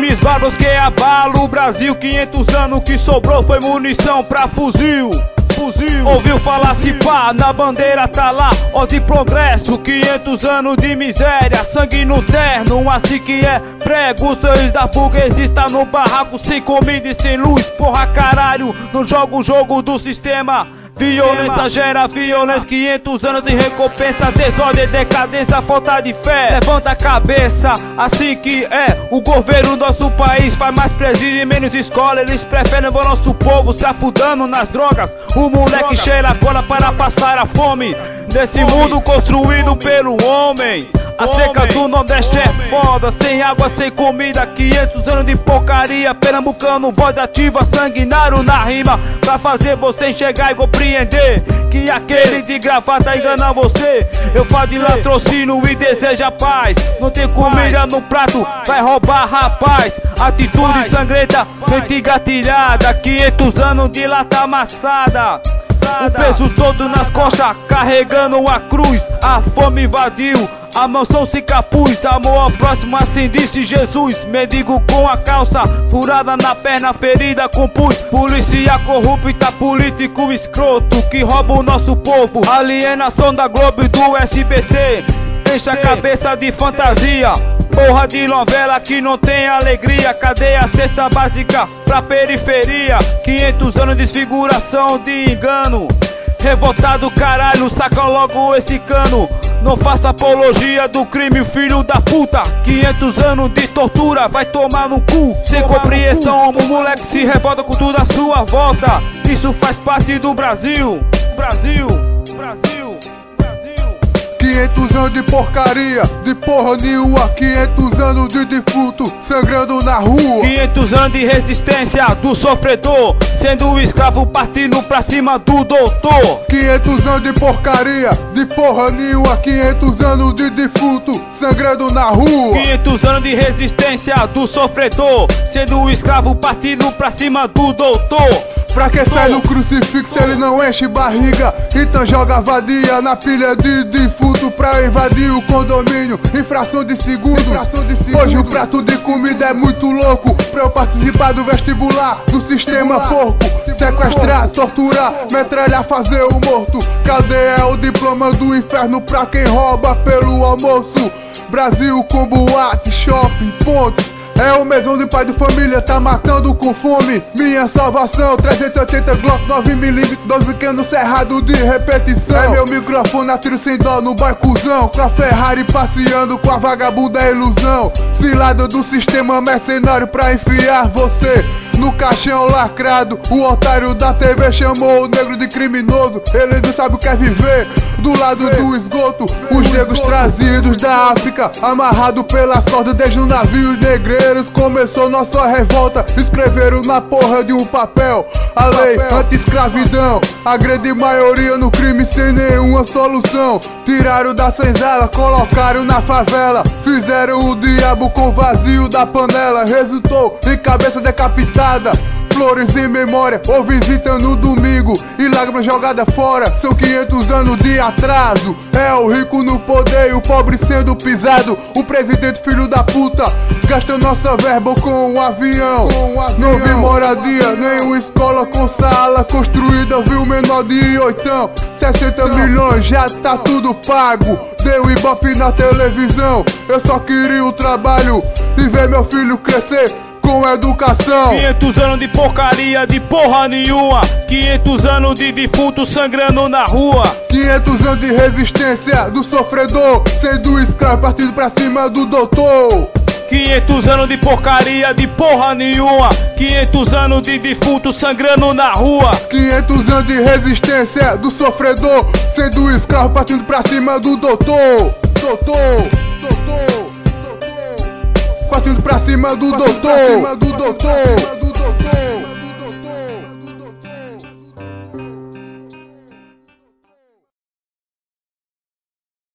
Crimes bárbaros que abalam o Brasil. 500 anos que sobrou foi munição pra fuzil. Ouviu falar se pá, na bandeira tá lá, ó de progresso. 500 anos de miséria, sangue no terno, assim que é prego. Os dois da burguesia está no barraco, sem comida e sem luz. Porra caralho, não joga o jogo do sistema. Violência gera violência, 500 anos em recompensa. Desordem, decadência, falta de fé. Levanta a cabeça, assim que é. O governo do nosso país faz mais presídio e menos escola. Eles preferem ver nosso povo se afundando nas drogas. O moleque cheira a cola para passar a fome nesse mundo construído pelo homem. A seca do Nordeste é foda, sem água, sem comida. 500 anos de porcaria, pernambucano, voz ativa, sanguinário na rima, pra fazer você enxergar e compreender que aquele de gravata engana você. Eu falo de latrocínio e deseja paz. Não tem comida no prato, vai roubar rapaz. Atitude sangrenta, mente gatilhada. 500 anos de lata amassada, o peso todo nas costas, carregando a cruz. A fome invadiu, a mansão se capuz. Amor ao próximo, assim disse Jesus. Mendigo com a calça furada na perna, ferida com pus. Polícia corrupta, político escroto que rouba o nosso povo. Alienação da Globo e do SBT. Enche a cabeça de fantasia, porra de novela que não tem alegria. Cadê a cesta básica pra periferia? 500 anos de desfiguração, de engano. Revoltado caralho, saca logo esse cano. Não faça apologia do crime, filho da puta. 500 anos de tortura, vai tomar no cu. Sem compreensão, o moleque se revolta com tudo à sua volta. Isso faz parte do Brasil. Brasil, Brasil. 500 anos de porcaria, de porra nenhuma. 500 anos de defunto sangrando na rua. 500 anos de resistência do sofredor, sendo escravo partindo pra cima do doutor. 500 anos de porcaria, de porra nenhuma. 500 anos de defunto sangrando na rua. 500 anos de resistência do sofredor, sendo escravo partindo pra cima do doutor. Pra que sai no crucifixo, ele não enche barriga. Então joga vadia na pilha de defunto pra invadir o condomínio. Infração de segundo. Hoje o prato de comida é muito louco. Pra eu participar do vestibular, do sistema porco. Sequestrar, torturar, metralhar, fazer o morto. Cadê é o diploma do inferno pra quem rouba pelo almoço? Brasil com boate, shopping, pontes. É o mesmo de pai de família, tá matando com fome. Minha salvação, 380 Glock 9mm, 12 pequeno cerrado de repetição. É meu microfone, atiro sem dó no baicuzão, com a Ferrari passeando com a vagabunda ilusão. Cilada do sistema mercenário pra enfiar você no caixão lacrado. O otário da TV chamou o negro de criminoso. Ele não sabe o que é viver do lado do esgoto. Os negros trazidos da África, amarrado pelas cordas desde o navio negreiros. Começou nossa revolta, escreveram na porra de um papel a lei anti-escravidão. Agredi maioria no crime sem nenhuma solução. Tiraram da senzala, colocaram na favela. Fizeram o diabo com vazio da panela. Resultou em cabeça decapitada, flores em memória, ou visita no domingo e lágrimas jogadas fora. São 500 anos de atraso. É o rico no poder e o pobre sendo pisado. O presidente filho da puta gasta nossa verba com um avião. Não vi moradia, nenhuma escola com sala construída. Viu menor de 8, 60 milhões, já tá tudo pago. Deu ibope na televisão. Eu só queria o trabalho e ver meu filho crescer com educação. 500 anos de porcaria, de porra nenhuma. 500 anos de defunto sangrando na rua. 500 anos de resistência do sofredor, sendo escravo partindo pra cima do doutor. 500 anos de porcaria, de porra nenhuma. 500 anos de defunto sangrando na rua. 500 anos de resistência do sofredor, sendo escravo partindo pra cima do doutor. Partindo pra cima do doutor.